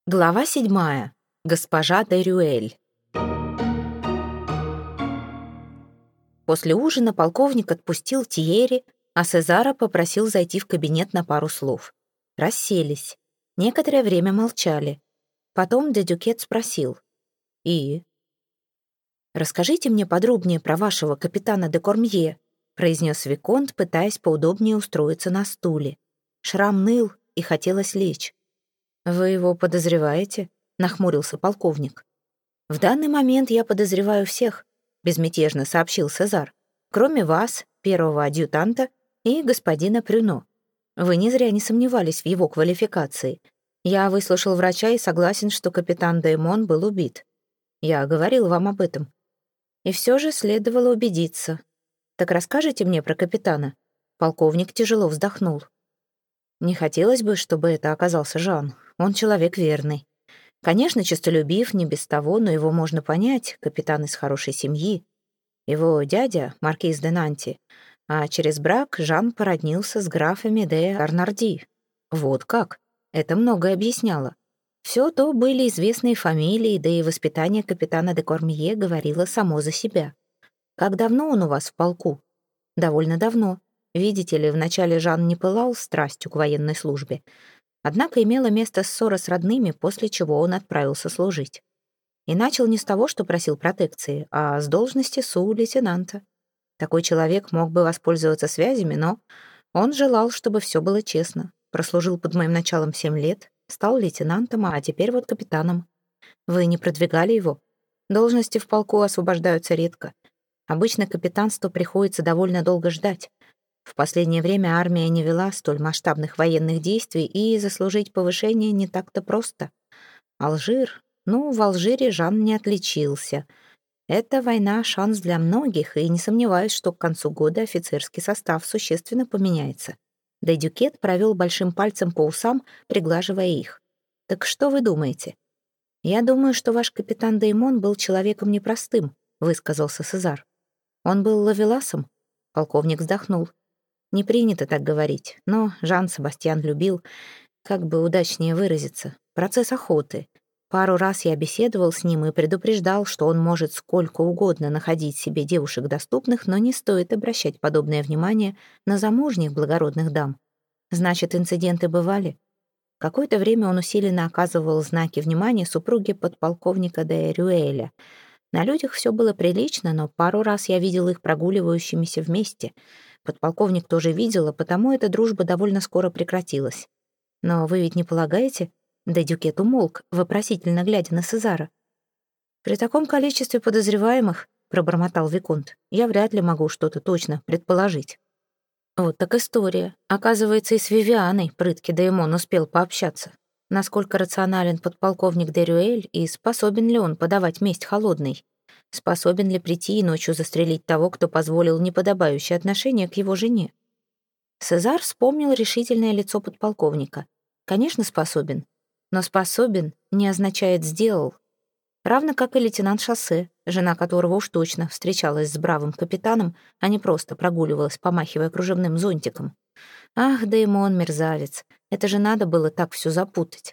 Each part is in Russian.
Глава 7. Госпожа де Рюэль. После ужина полковник отпустил Тьерри, а Сезара попросил зайти в кабинет на пару слов. Расселись. Некоторое время молчали. Потом де Дюкет спросил. «И?» «Расскажите мне подробнее про вашего капитана де Кормье», произнес виконт, пытаясь поудобнее устроиться на стуле. Шрам ныл, и хотелось лечь. «Вы его подозреваете?» — нахмурился полковник. «В данный момент я подозреваю всех», — безмятежно сообщил Сезар. «Кроме вас, первого адъютанта и господина Прюно. Вы не зря не сомневались в его квалификации. Я выслушал врача и согласен, что капитан Деймон был убит. Я говорил вам об этом. И все же следовало убедиться. Так расскажите мне про капитана». Полковник тяжело вздохнул. «Не хотелось бы, чтобы это оказался Жан. Он человек верный. Конечно, честолюбив, не без того, но его можно понять, капитан из хорошей семьи. Его дядя — маркиз де Нанти, а через брак Жан породнился с графами де Арнарди. Вот как. Это многое объясняло. Все то были известные фамилии, да и воспитание капитана де Кормье говорило само за себя. Как давно он у вас в полку? Довольно давно. Видите ли, вначале Жан не пылал страстью к военной службе. Однако имела место ссора с родными, после чего он отправился служить. И начал не с того, что просил протекции, а с должности су-лейтенанта. Такой человек мог бы воспользоваться связями, но он желал, чтобы все было честно. Прослужил под моим началом 7 лет, стал лейтенантом, а теперь вот капитаном. Вы не продвигали его? Должности в полку освобождаются редко. Обычно капитанство приходится довольно долго ждать. В последнее время армия не вела столь масштабных военных действий, и заслужить повышение не так-то просто. Алжир? Ну, в Алжире Жан не отличился. Эта война — шанс для многих, и не сомневаюсь, что к концу года офицерский состав существенно поменяется. Де Дюкет провел большим пальцем по усам, приглаживая их. «Так что вы думаете?» «Я думаю, что ваш капитан Деймон был человеком непростым», — высказался Сезар. «Он был ловеласом?» Полковник вздохнул. Не принято так говорить, но Жан-Себастьян любил, как бы удачнее выразиться, процесс охоты. Пару раз я беседовал с ним и предупреждал, что он может сколько угодно находить себе девушек доступных, но не стоит обращать подобное внимание на замужних благородных дам. Значит, инциденты бывали? Какое-то время он усиленно оказывал знаки внимания супруге подполковника де Рюэля. На людях все было прилично, но пару раз я видел их прогуливающимися вместе. Подполковник тоже видел, а потому эта дружба довольно скоро прекратилась. Но вы ведь не полагаете? Де Дюкет умолк, вопросительно глядя на Сезара. «При таком количестве подозреваемых, — пробормотал виконт, — я вряд ли могу что-то точно предположить». Вот так история. Оказывается, и с Вивианой прыткий Деймон успел пообщаться. Насколько рационален подполковник де Рюэль и способен ли он подавать месть холодной? Способен ли прийти и ночью застрелить того, кто позволил неподобающее отношение к его жене? Сезар вспомнил решительное лицо подполковника. Конечно, способен. Но способен не означает «сделал». Равно как и лейтенант Шоссе, жена которого уж точно встречалась с бравым капитаном, а не просто прогуливалась, помахивая кружевным зонтиком. Ах, Деймон, мерзавец, это же надо было так все запутать.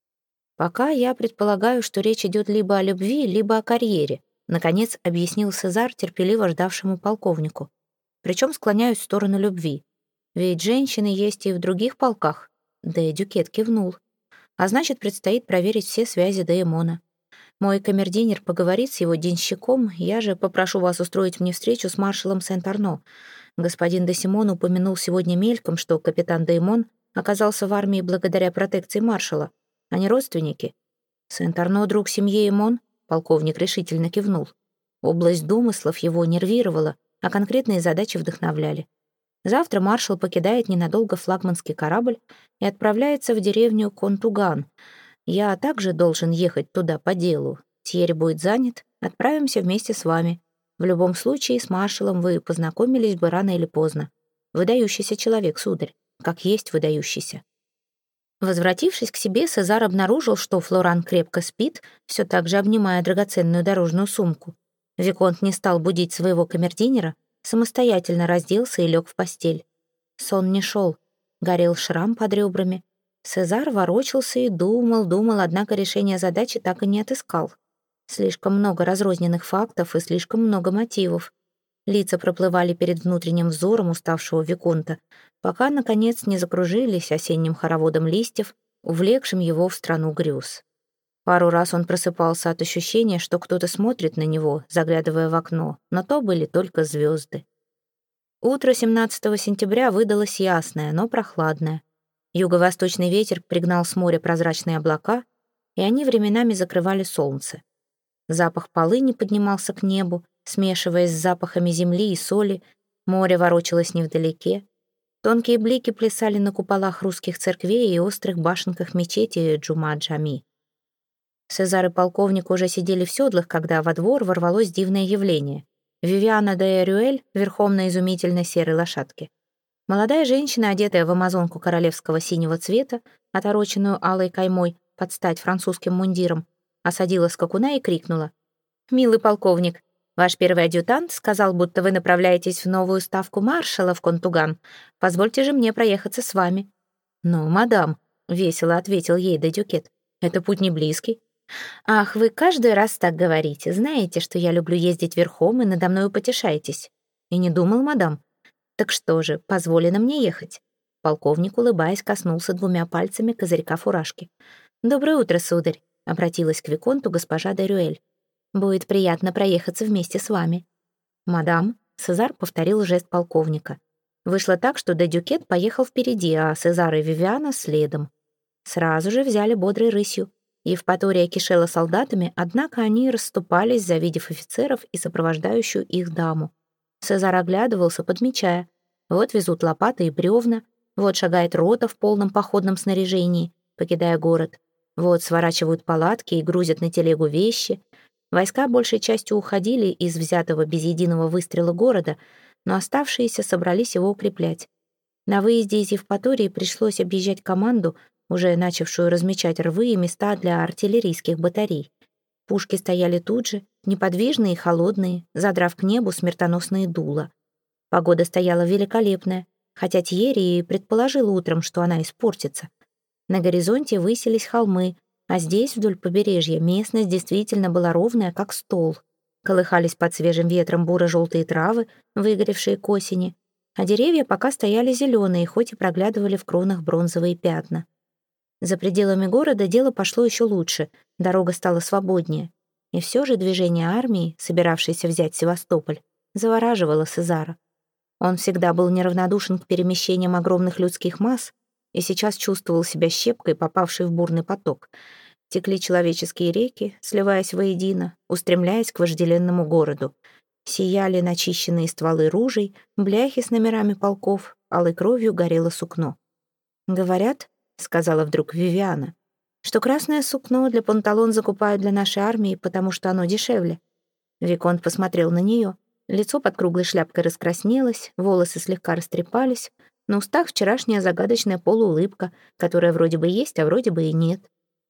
Пока я предполагаю, что речь идет либо о любви, либо о карьере, наконец объяснил Сезар терпеливо ждавшему полковнику. Причем склоняюсь в сторону любви. Ведь женщины есть и в других полках. Де Дюкет кивнул. А значит, предстоит проверить все связи Деймона. Мой камердинер поговорит с его денщиком, я же попрошу вас устроить мне встречу с маршалом Сент-Арно. Господин де Симон упомянул сегодня мельком, что капитан Деймон оказался в армии благодаря протекции маршала. Они родственники. Сент-Арно — друг семьи Эмон? Полковник решительно кивнул. Область домыслов его нервировала, а конкретные задачи вдохновляли. Завтра маршал покидает ненадолго флагманский корабль и отправляется в деревню Контуган. Я также должен ехать туда по делу. Тьерри будет занят, отправимся вместе с вами. В любом случае, с маршалом вы познакомились бы рано или поздно. Выдающийся человек, сударь, как есть выдающийся. Возвратившись к себе, Сезар обнаружил, что Флоран крепко спит, все так же обнимая драгоценную дорожную сумку. Виконт не стал будить своего камердинера, самостоятельно разделся и лег в постель. Сон не шел, горел шрам под ребрами. Сезар ворочался и думал, однако решение задачи так и не отыскал. Слишком много разрозненных фактов и слишком много мотивов. Лица проплывали перед внутренним взором уставшего виконта, пока, наконец, не закружились осенним хороводом листьев, увлекшим его в страну грез. Пару раз он просыпался от ощущения, что кто-то смотрит на него, заглядывая в окно, но то были только звезды. Утро 17 сентября выдалось ясное, но прохладное. Юго-восточный ветер пригнал с моря прозрачные облака, и они временами закрывали солнце. Запах полыни поднимался к небу, смешиваясь с запахами земли и соли, море ворочалось невдалеке. Тонкие блики плясали на куполах русских церквей и острых башенках мечети Джума-Джами. Сезар и полковник уже сидели в седлах, когда во двор ворвалось дивное явление. Вивиана де Рюэль верхом на изумительной серой лошадке. Молодая женщина, одетая в амазонку королевского синего цвета, отороченную алой каймой под стать французским мундиром, осадила скакуна и крикнула: «Милый полковник, ваш первый адъютант сказал, будто вы направляетесь в новую ставку маршала в Контуган. Позвольте же мне проехаться с вами». «Но, мадам», — весело ответил ей де Дюкет, — «это путь не близкий». «Ах, вы каждый раз так говорите. Знаете, что я люблю ездить верхом, и надо мною потешаетесь». «И не думал, мадам». «Так что же, позволено мне ехать?» Полковник, улыбаясь, коснулся двумя пальцами козырька фуражки. «Доброе утро, сударь», — обратилась к виконту госпожа де Рюэль. «Будет приятно проехаться вместе с вами». «Мадам», — Сезар повторил жест полковника. Вышло так, что де Дюкет поехал впереди, а Сезар и Вивиана следом. Сразу же взяли бодрой рысью. Евпатория кишела солдатами, однако они расступались, завидев офицеров и сопровождающую их даму. Сезар оглядывался, подмечая. Вот везут лопаты и бревна, вот шагает рота в полном походном снаряжении, покидая город. Вот сворачивают палатки и грузят на телегу вещи. Войска большей частью уходили из взятого без единого выстрела города, но оставшиеся собрались его укреплять. На выезде из Евпатории пришлось объезжать команду, уже начавшую размечать рвы и места для артиллерийских батарей. Пушки стояли тут же, неподвижные и холодные, задрав к небу смертоносные дула. Погода стояла великолепная, хотя Тьерри и предположил утром, что она испортится. На горизонте высились холмы, а здесь, вдоль побережья, местность действительно была ровная, как стол. Колыхались под свежим ветром буро-желтые травы, выгоревшие к осени, а деревья пока стояли зеленые, хоть и проглядывали в кронах бронзовые пятна. За пределами города дело пошло еще лучше, дорога стала свободнее. И все же движение армии, собиравшейся взять Севастополь, завораживало Сезара. Он всегда был неравнодушен к перемещениям огромных людских масс и сейчас чувствовал себя щепкой, попавшей в бурный поток. Текли человеческие реки, сливаясь воедино, устремляясь к вожделенному городу. Сияли начищенные стволы ружей, бляхи с номерами полков, алой кровью горело сукно. «Говорят, — сказала вдруг Вивиана, — что красное сукно для панталон закупают для нашей армии, потому что оно дешевле». Виконт посмотрел на нее. Лицо под круглой шляпкой раскраснелось, волосы слегка растрепались, на устах вчерашняя загадочная полуулыбка, которая вроде бы есть, а вроде бы и нет.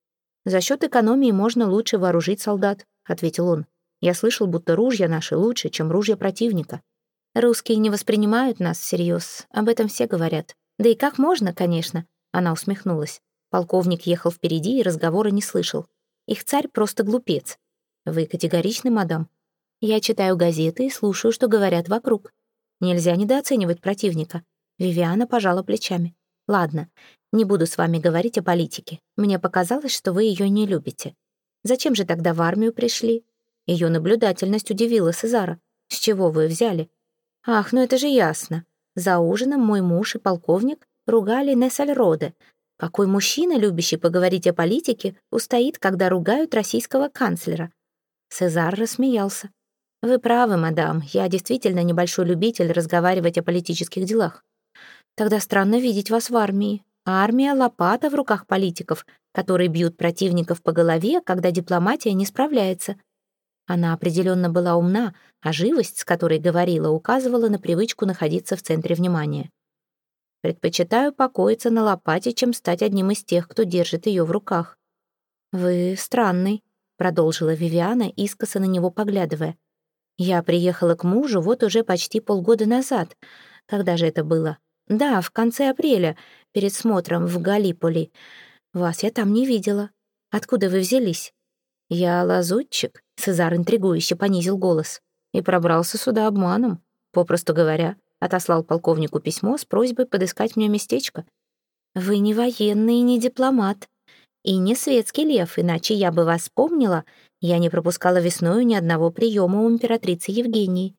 «За счет экономии можно лучше вооружить солдат», — ответил он. «Я слышал, будто ружья наши лучше, чем ружья противника. Русские не воспринимают нас всерьез, об этом все говорят. Да и как можно, конечно». Она усмехнулась. Полковник ехал впереди и разговора не слышал. Их царь просто глупец. Вы категоричны, мадам? Я читаю газеты и слушаю, что говорят вокруг. Нельзя недооценивать противника. Вивиана пожала плечами. Ладно, не буду с вами говорить о политике. Мне показалось, что вы ее не любите. Зачем же тогда в армию пришли? Ее наблюдательность удивила Сезара. С чего вы взяли? Ах, ну это же ясно. За ужином мой муж и полковник ругали Нессельроде. Какой мужчина, любящий поговорить о политике, устоит, когда ругают российского канцлера? Сезар рассмеялся. Вы правы, мадам, я действительно небольшой любитель разговаривать о политических делах. Тогда странно видеть вас в армии. А армия — лопата в руках политиков, которые бьют противников по голове, когда дипломатия не справляется. Она определенно была умна, а живость, с которой говорила, указывала на привычку находиться в центре внимания. Предпочитаю покоиться на лопате, чем стать одним из тех, кто держит ее в руках. «Вы странный», — продолжила Вивиана, искоса на него поглядывая. «Я приехала к мужу вот уже почти полгода назад. Когда же это было? Да, в конце апреля. перед смотром в Галиполи. Вас я там не видела. Откуда вы взялись?» «Я лазутчик», — Сезар интригующе понизил голос, «и пробрался сюда обманом. Попросту говоря, отослал полковнику письмо с просьбой подыскать мне местечко». «Вы не военный и не дипломат, и не светский лев, иначе я бы вас помнила. Я не пропускала весною ни одного приема у императрицы Евгении.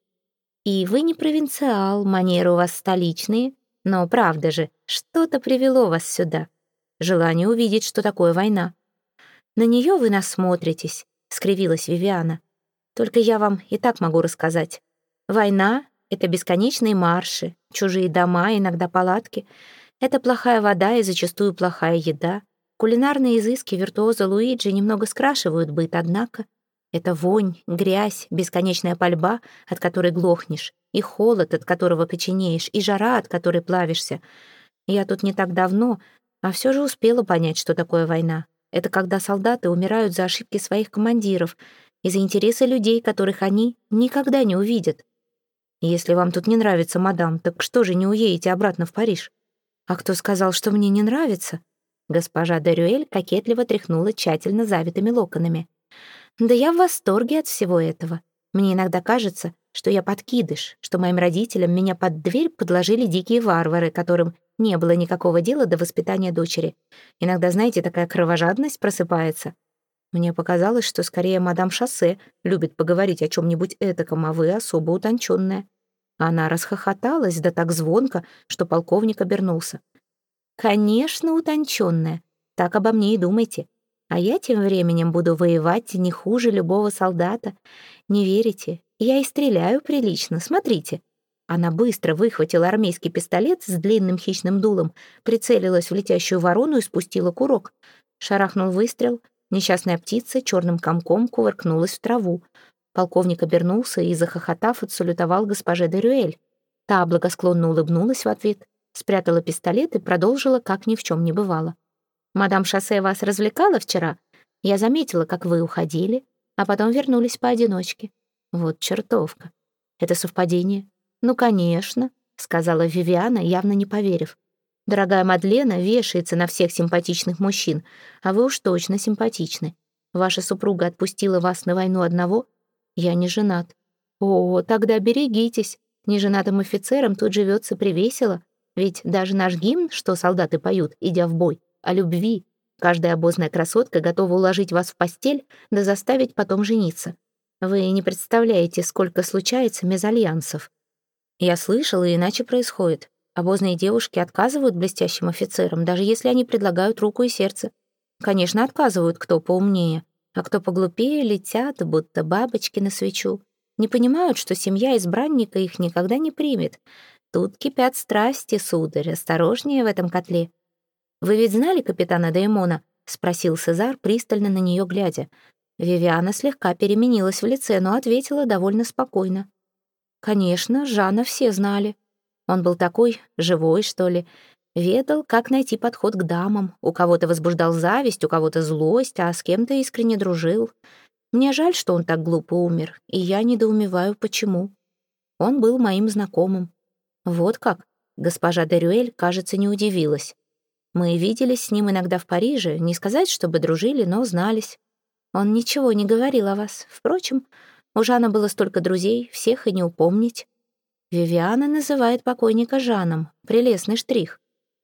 И вы не провинциал, манеры у вас столичные, но правда же, что-то привело вас сюда. Желание увидеть, что такое война. На нее вы насмотритесь», — скривилась Вивиана. «Только я вам и так могу рассказать. Война — это бесконечные марши, чужие дома, иногда палатки. Это плохая вода и зачастую плохая еда. Кулинарные изыски виртуоза Луиджи немного скрашивают быт, однако это вонь, грязь, бесконечная пальба, от которой глохнешь, и холод, от которого коченеешь, и жара, от которой плавишься. Я тут не так давно, а все же успела понять, что такое война. Это когда солдаты умирают за ошибки своих командиров и за интересы людей, которых они никогда не увидят. Если вам тут не нравится, мадам, так что же не уедете обратно в Париж? А кто сказал, что мне не нравится? Госпожа де Рюэль кокетливо тряхнула тщательно завитыми локонами. Да я в восторге от всего этого. Мне иногда кажется, что я подкидыш, что моим родителям меня под дверь подложили дикие варвары, которым не было никакого дела до воспитания дочери. Иногда, знаете, такая кровожадность просыпается. Мне показалось, что скорее мадам Шоссе любит поговорить о чем-нибудь этаком, а вы особо утонченная. Она расхохоталась, да так звонко, что полковник обернулся. «Конечно, утонченная. Так обо мне и думайте. А я тем временем буду воевать не хуже любого солдата. Не верите? Я и стреляю прилично, смотрите». Она быстро выхватила армейский пистолет с длинным хищным дулом, прицелилась в летящую ворону и спустила курок. Шарахнул выстрел. Несчастная птица черным комком кувыркнулась в траву. Полковник обернулся и, захохотав, отсалютовал госпоже де Рюэль. Та благосклонно улыбнулась в ответ, спрятала пистолет и продолжила, как ни в чем не бывало. «Мадам Шоссе вас развлекала вчера? Я заметила, как вы уходили, а потом вернулись поодиночке. Вот чертовка. Это совпадение?» «Ну, конечно», — сказала Вивиана, явно не поверив. «Дорогая Мадлена вешается на всех симпатичных мужчин, а вы уж точно симпатичны. Ваша супруга отпустила вас на войну одного? Я не женат». «О, тогда берегитесь. Неженатым офицерам тут живется привесело. Ведь даже наш гимн, что солдаты поют, идя в бой, о любви. Каждая обозная красотка готова уложить вас в постель, да заставить потом жениться. Вы не представляете, сколько случается мезальянсов». «Я слышала, иначе происходит. Обозные девушки отказывают блестящим офицерам, даже если они предлагают руку и сердце. Конечно, отказывают, кто поумнее, а кто поглупее летят, будто бабочки на свечу. Не понимают, что семья избранника их никогда не примет. Тут кипят страсти, сударь, осторожнее в этом котле». «Вы ведь знали капитана Деймона?» — спросил Сезар, пристально на нее глядя. Вивиана слегка переменилась в лице, но ответила довольно спокойно. «Конечно, Жана все знали. Он был такой живой, что ли. Ведал, как найти подход к дамам. У кого-то возбуждал зависть, у кого-то злость, а с кем-то искренне дружил. Мне жаль, что он так глупо умер, и я недоумеваю, почему. Он был моим знакомым». «Вот как?» — госпожа де Рюэль, кажется, не удивилась. «Мы виделись с ним иногда в Париже, не сказать, чтобы дружили, но знались. Он ничего не говорил о вас. Впрочем, у Жана было столько друзей, всех и не упомнить. Вивиана называет покойника Жаном. Прелестный штрих».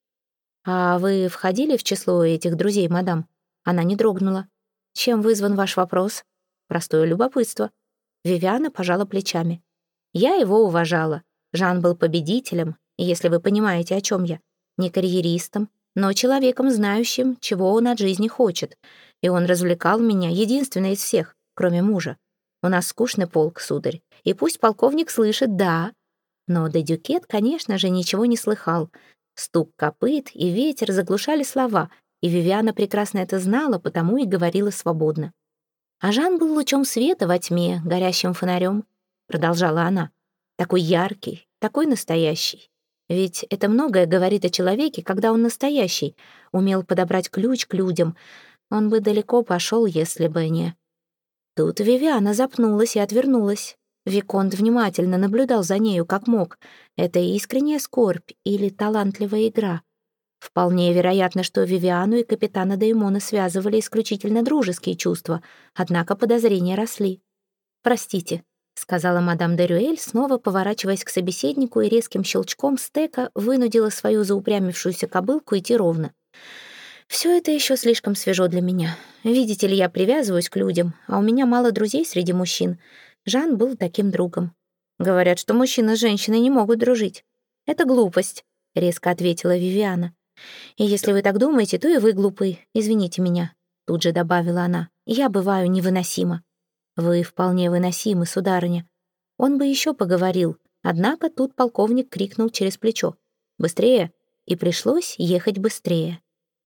«А вы входили в число этих друзей, мадам?» Она не дрогнула. «Чем вызван ваш вопрос?» «Простое любопытство». Вивиана пожала плечами. «Я его уважала. Жан был победителем, если вы понимаете, о чем я. Не карьеристом, но человеком, знающим, чего он от жизни хочет. И он развлекал меня, единственный из всех, кроме мужа. У нас скучный полк, сударь, и пусть полковник слышит «да». Но де Дюкет, конечно же, ничего не слыхал. Стук копыт и ветер заглушали слова, и Вивиана прекрасно это знала, потому и говорила свободно. «А Жан был лучом света во тьме, горящим фонарем», — продолжала она. «Такой яркий, такой настоящий. Ведь это многое говорит о человеке, когда он настоящий, умел подобрать ключ к людям. Он бы далеко пошел, если бы не...» Тут Вивиана запнулась и отвернулась. Виконт внимательно наблюдал за нею, как мог. Это искренняя скорбь или талантливая игра? Вполне вероятно, что Вивиану и капитана Деймона связывали исключительно дружеские чувства, однако подозрения росли. «Простите», — сказала мадам де Рюэль, снова поворачиваясь к собеседнику и резким щелчком стека вынудила свою заупрямившуюся кобылку идти ровно. «Все это еще слишком свежо для меня. Видите ли, я привязываюсь к людям, а у меня мало друзей среди мужчин. Жан был таким другом. Говорят, что мужчина с женщиной не могут дружить. Это глупость», — резко ответила Вивиана. «И если вы так думаете, то и вы глупы. Извините меня», — тут же добавила она. «Я бываю невыносима». «Вы вполне выносимы, сударыня». Он бы еще поговорил, однако тут полковник крикнул через плечо. «Быстрее!» И пришлось ехать быстрее.